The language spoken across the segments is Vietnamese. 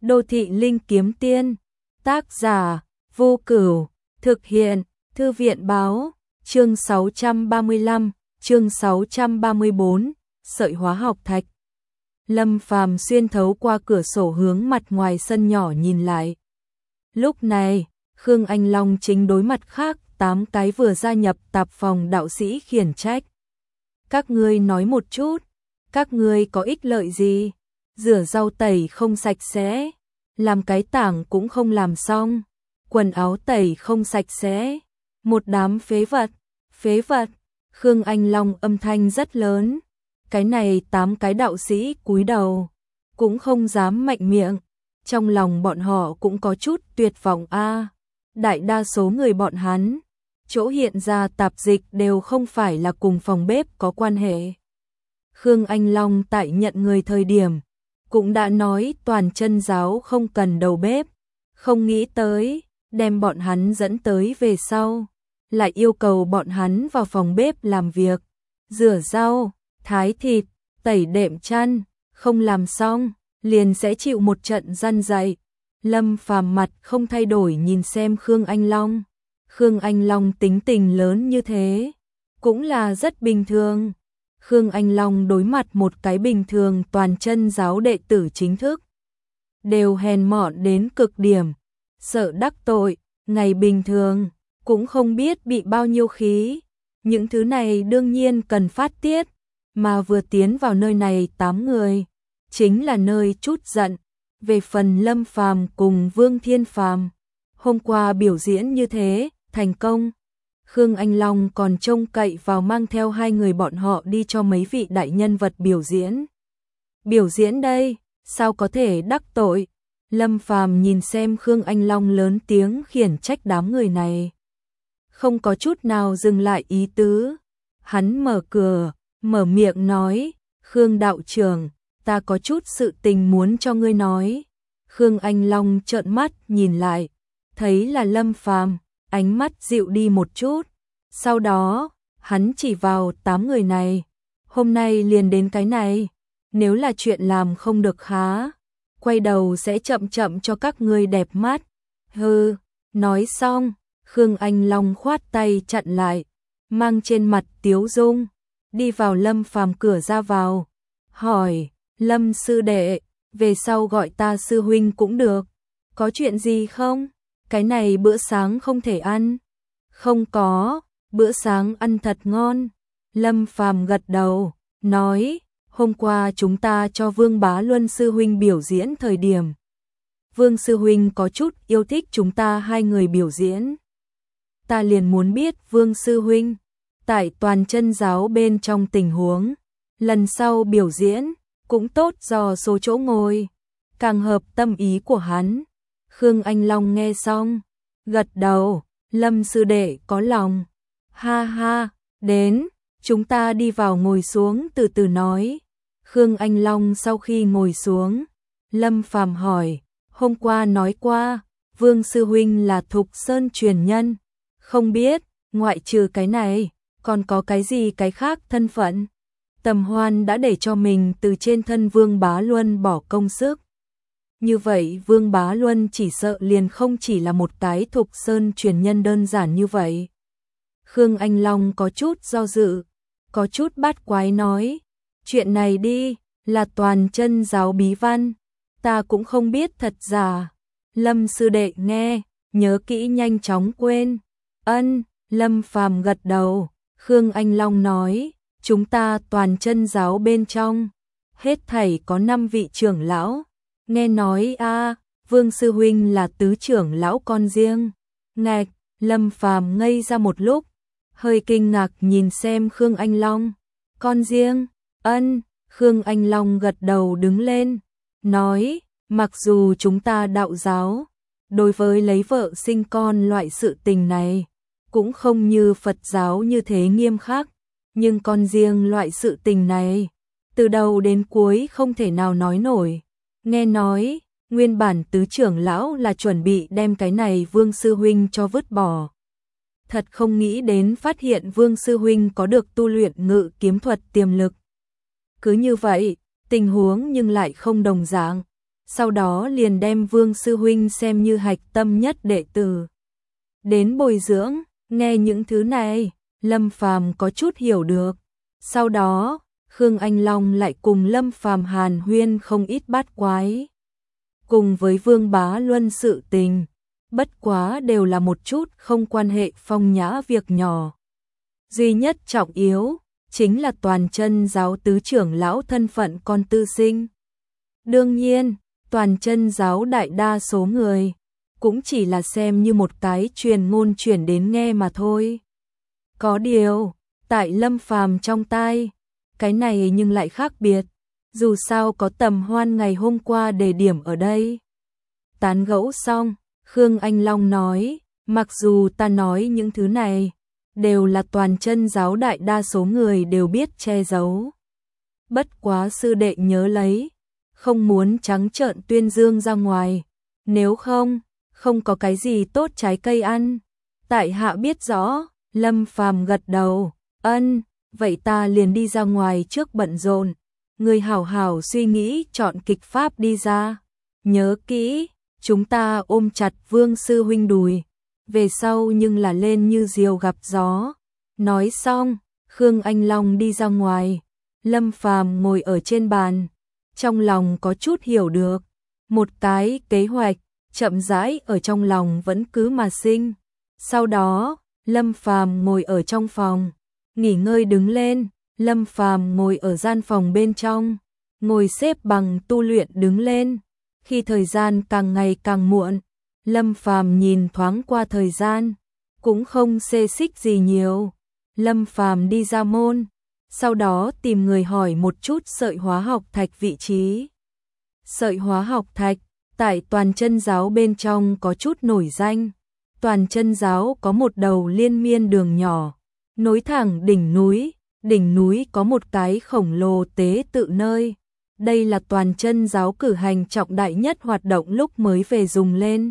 Đô thị linh kiếm tiên, tác giả Vô Cửu, thực hiện Thư viện báo, chương 635, chương 634, sợi hóa học thạch. Lâm Phàm xuyên thấu qua cửa sổ hướng mặt ngoài sân nhỏ nhìn lại. Lúc này, Khương Anh Long chính đối mặt khác 8 cái vừa gia nhập tạp phòng đạo sĩ khiển trách. Các ngươi nói một chút, các ngươi có ích lợi gì? Rửa rau tẩy không sạch sẽ, làm cái tảng cũng không làm xong, quần áo tẩy không sạch sẽ, một đám phế vật, phế vật. Khương Anh Long âm thanh rất lớn. Cái này 8 cái đạo sĩ cúi đầu, cũng không dám mạnh miệng, trong lòng bọn họ cũng có chút tuyệt vọng a. Đại đa số người bọn hắn, chỗ hiện ra tạp dịch đều không phải là cùng phòng bếp có quan hệ. Khương Anh Long tại nhận người thời điểm, cũng đã nói toàn chân giáo không cần đầu bếp, không nghĩ tới, đem bọn hắn dẫn tới về sau, lại yêu cầu bọn hắn vào phòng bếp làm việc, rửa rau, thái thịt, tẩy đệm chăn, không làm xong, liền sẽ chịu một trận răn dạy. Lâm Phàm mặt không thay đổi nhìn xem Khương Anh Long. Khương Anh Long tính tình lớn như thế, cũng là rất bình thường. Khương Anh Long đối mặt một cái bình thường toàn chân giáo đệ tử chính thức, đều hèn mọn đến cực điểm, sợ đắc tội, ngày bình thường, cũng không biết bị bao nhiêu khí. Những thứ này đương nhiên cần phát tiết, mà vừa tiến vào nơi này 8 người, chính là nơi chút giận. Về phần Lâm Phàm cùng Vương Thiên Phàm, hôm qua biểu diễn như thế, thành công. Khương Anh Long còn trông cậy vào mang theo 2 người bọn họ đi cho mấy vị đại nhân vật biểu diễn. Biểu diễn đây, sao có thể đắc tội? Lâm Phàm nhìn xem Khương Anh Long lớn tiếng khiển trách đám người này, không có chút nào dừng lại ý tứ. Hắn mở miệng nói, Khương đạo trưởng, ta có chút sự tình muốn cho ngươi nói. Khương Anh Long trợn mắt nhìn lại, thấy là Lâm Phàm, ánh mắt dịu đi một chút. Sau đó, hắn chỉ vào 8 người này, hôm nay liền đến cái này, nếu là chuyện làm không được khá, quay đầu sẽ chậm chậm cho các ngươi đẹp mắt. Hừ, nói xong, Khương Anh Long khoát tay chặn lại, mang trên mặt tiếu dung, đi vào Lâm Phàm cửa ra vào, hỏi, Lâm sư đệ, về sau gọi ta sư huynh cũng được, có chuyện gì không? Cái này bữa sáng không thể ăn. Không có, bữa sáng ăn thật ngon. Lâm Phàm gật đầu, nói, hôm qua chúng ta cho Vương Bá Luân sư huynh biểu diễn thời điểm, Vương sư huynh có chút yêu thích chúng ta 2 người biểu diễn. Ta liền muốn biết Vương sư huynh, tại toàn chân giáo bên trong tình huống, lần sau biểu diễn, cũng tốt do số chỗ ngồi, càng hợp tâm ý của hắn. Khương Anh Long nghe xong, gật đầu, Lâm sư đệ có lòng. Ha ha, đến, chúng ta đi vào ngồi xuống từ từ nói. Khương Anh Long sau khi ngồi xuống, Lâm Phàm hỏi, hôm qua nói qua, Vương sư huynh là Thục Sơn truyền nhân, không biết, ngoại trừ cái này, còn có cái gì cái khác thân phận? Tầm Hoan đã để cho mình từ trên thân Vương Bá Luân bỏ công sức. Như vậy Vương Bá Luân chỉ sợ liền không chỉ là một cái Thục Sơn truyền nhân đơn giản như vậy. Khương Anh Long có chút do dự, có chút bát quái nói, chuyện này đi, là toàn chân giáo bí văn, ta cũng không biết thật giả. Lâm sư đệ nghe, nhớ kỹ nhanh chóng quên. Ân, Lâm Phàm gật đầu. Khương Anh Long nói, chúng ta toàn chân giáo bên trong, hết thảy có 5 vị trưởng lão. Nghe nói Vương sư huynh là tứ trưởng lão con riêng. Ngạch, Lâm Phàm ngây ra một lúc, hơi kinh ngạc nhìn xem Khương Anh Long. Con riêng? Ân, Khương Anh Long gật đầu đứng lên, nói, mặc dù chúng ta đạo giáo, đối với lấy vợ sinh con loại sự tình này, cũng không như Phật giáo như thế nghiêm khắc, nhưng con riêng loại sự tình này, từ đầu đến cuối không thể nào nói nổi. Nghe nói, nguyên bản tứ trưởng lão là chuẩn bị đem cái này Vương sư huynh cho vứt bỏ. Thật không nghĩ đến phát hiện Vương sư huynh có được tu luyện ngự kiếm thuật tiềm lực. Cứ như vậy, tình huống nhưng lại không đồng dạng. sau đó liền đem Vương sư huynh xem như hạch tâm nhất đệ tử. Đến bồi dưỡng, nghe những thứ này, Lâm Phàm có chút hiểu được. Sau đó, Khương Anh Long lại cùng Lâm Phàm hàn huyên không ít bát quái. Cùng với Vương Bá Luân sự tình, bất quá đều là một chút không quan hệ phong nhã việc nhỏ. Duy nhất trọng yếu, chính là toàn chân giáo tứ trưởng lão thân phận con tư sinh. Đương nhiên, toàn chân giáo đại đa số người, cũng chỉ là xem như một cái truyền ngôn chuyển đến nghe mà thôi. Có điều, tại Lâm Phàm trong tai, cái này nhưng lại khác biệt, dù sao có Tầm Hoan ngày hôm qua đề điểm ở đây. Tán gẫu xong, Khương Anh Long nói, mặc dù ta nói những thứ này, đều là toàn chân giáo đại đa số người đều biết che giấu. Bất quá sư đệ nhớ lấy, không muốn trắng trợn tuyên dương ra ngoài, nếu không, không có cái gì tốt trái cây ăn. Tại hạ biết rõ, Lâm Phàm gật đầu, ân, vậy ta liền đi ra ngoài trước bận rộn, người hảo hảo suy nghĩ chọn kịch pháp đi ra. Nhớ kỹ, chúng ta ôm chặt Vương sư huynh đùi, về sau nhưng là lên như diều gặp gió. Nói xong, Khương Anh Long đi ra ngoài, Lâm Phàm ngồi ở trên bàn, trong lòng có chút hiểu được, một cái kế hoạch chậm rãi ở trong lòng vẫn cứ mà sinh. Sau đó, Lâm Phàm ngồi ở trong phòng, nghỉ ngơi đứng lên, Lâm Phàm ngồi ở gian phòng bên trong, ngồi xếp bằng tu luyện đứng lên. Khi thời gian càng ngày càng muộn, Lâm Phàm nhìn thoáng qua thời gian, cũng không xê xích gì nhiều. Lâm Phàm đi ra môn, sau đó tìm người hỏi một chút sợi hóa học thạch vị trí. Sợi hóa học thạch, tại toàn chân giáo bên trong có chút nổi danh. Toàn chân giáo có một đầu liên miên đường nhỏ, nối thẳng đỉnh núi có một cái khổng lồ tế tự nơi. Đây là toàn chân giáo cử hành trọng đại nhất hoạt động lúc mới về dùng lên.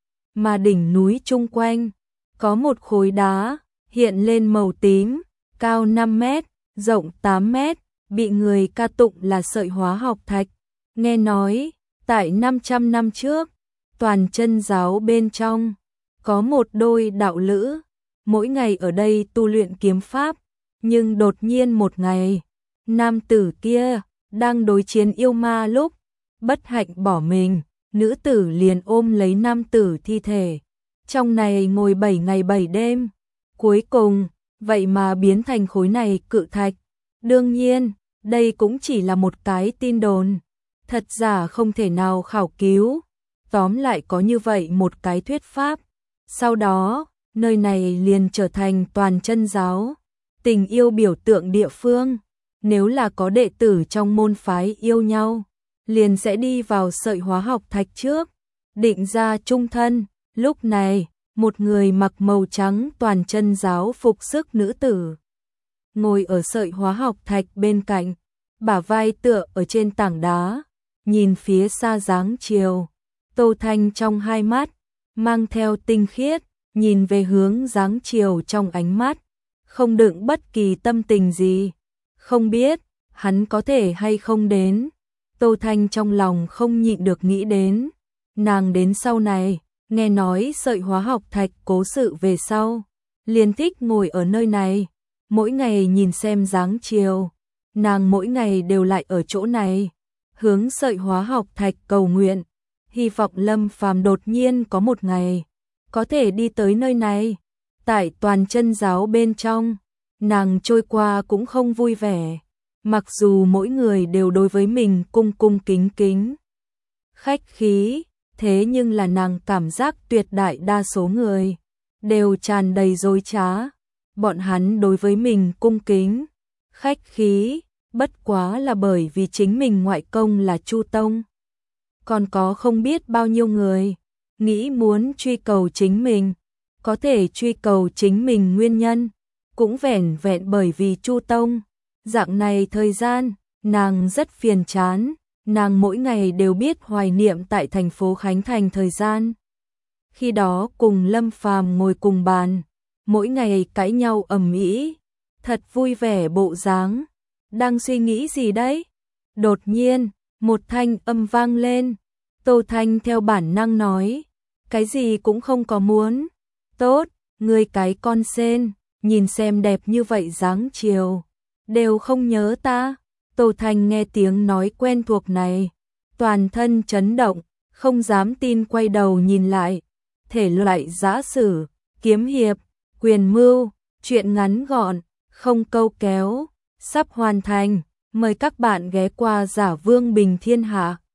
Mà đỉnh núi chung quanh, có một khối đá, hiện lên màu tím, cao 5 mét, rộng 8 mét, bị người ca tụng là sợi hóa học thạch. Nghe nói, tại 500 năm trước, toàn chân giáo bên trong, có một đôi đạo lữ, mỗi ngày ở đây tu luyện kiếm pháp, nhưng đột nhiên một ngày, nam tử kia đang đối chiến yêu ma lúc, bất hạnh bỏ mình, nữ tử liền ôm lấy nam tử thi thể. Trong này ngồi 7 ngày 7 đêm, cuối cùng, vậy mà biến thành khối này cự thạch. Đương nhiên, đây cũng chỉ là một cái tin đồn, thật giả không thể nào khảo cứu. Tóm lại có như vậy một cái thuyết pháp. Sau đó, nơi này liền trở thành toàn chân giáo tình yêu biểu tượng địa phương. Nếu là có đệ tử trong môn phái yêu nhau, liền sẽ đi vào sợi hóa học thạch trước, định ra chung thân. Lúc này, một người mặc màu trắng toàn chân giáo phục sức nữ tử, ngồi ở sợi hóa học thạch bên cạnh, bả vai tựa ở trên tảng đá, nhìn phía xa dáng chiều. Tô Thanh trong hai mắt, mang theo tinh khiết, nhìn về hướng dáng chiều trong ánh mắt, không đựng bất kỳ tâm tình gì. Không biết, hắn có thể hay không đến. Tô Thanh trong lòng không nhịn được nghĩ đến. Nàng đến sau này, nghe nói sợi hóa học thạch cố sự về sau, liền thích ngồi ở nơi này, mỗi ngày nhìn xem dáng chiều. Nàng mỗi ngày đều lại ở chỗ này, hướng sợi hóa học thạch cầu nguyện, hy vọng Lâm Phàm đột nhiên có một ngày, có thể đi tới nơi này. Tại toàn chân giáo bên trong, nàng trôi qua cũng không vui vẻ, mặc dù mỗi người đều đối với mình cung cung kính kính, khách khí, thế nhưng là nàng cảm giác tuyệt đại đa số người đều tràn đầy dối trá. Bọn hắn đối với mình cung kính, khách khí, bất quá là bởi vì chính mình ngoại công là Chu Tông. Còn có không biết bao nhiêu người nghĩ muốn truy cầu chính mình, có thể truy cầu chính mình nguyên nhân, cũng vẻn vẹn bởi vì Chu Tông. Dạng này thời gian, nàng rất phiền chán, nàng mỗi ngày đều biết hoài niệm tại thành phố Khánh Thành thời gian. Khi đó cùng Lâm Phàm ngồi cùng bàn, mỗi ngày cãi nhau ầm ĩ, thật vui vẻ bộ dáng. Đang suy nghĩ gì đấy? Đột nhiên, một thanh âm vang lên, Tô Thanh theo bản năng nói, cái gì cũng không có muốn. Tốt, ngươi cái con sên, nhìn xem đẹp như vậy dáng chiều, đều không nhớ ta. Tô Thanh nghe tiếng nói quen thuộc này, toàn thân chấn động, không dám tin quay đầu nhìn lại. Thể loại giã sử, kiếm hiệp, quyền mưu, truyện ngắn gọn, không câu kéo, sắp hoàn thành. Mời các bạn ghé qua Giả Vương Bình Thiên Hạ.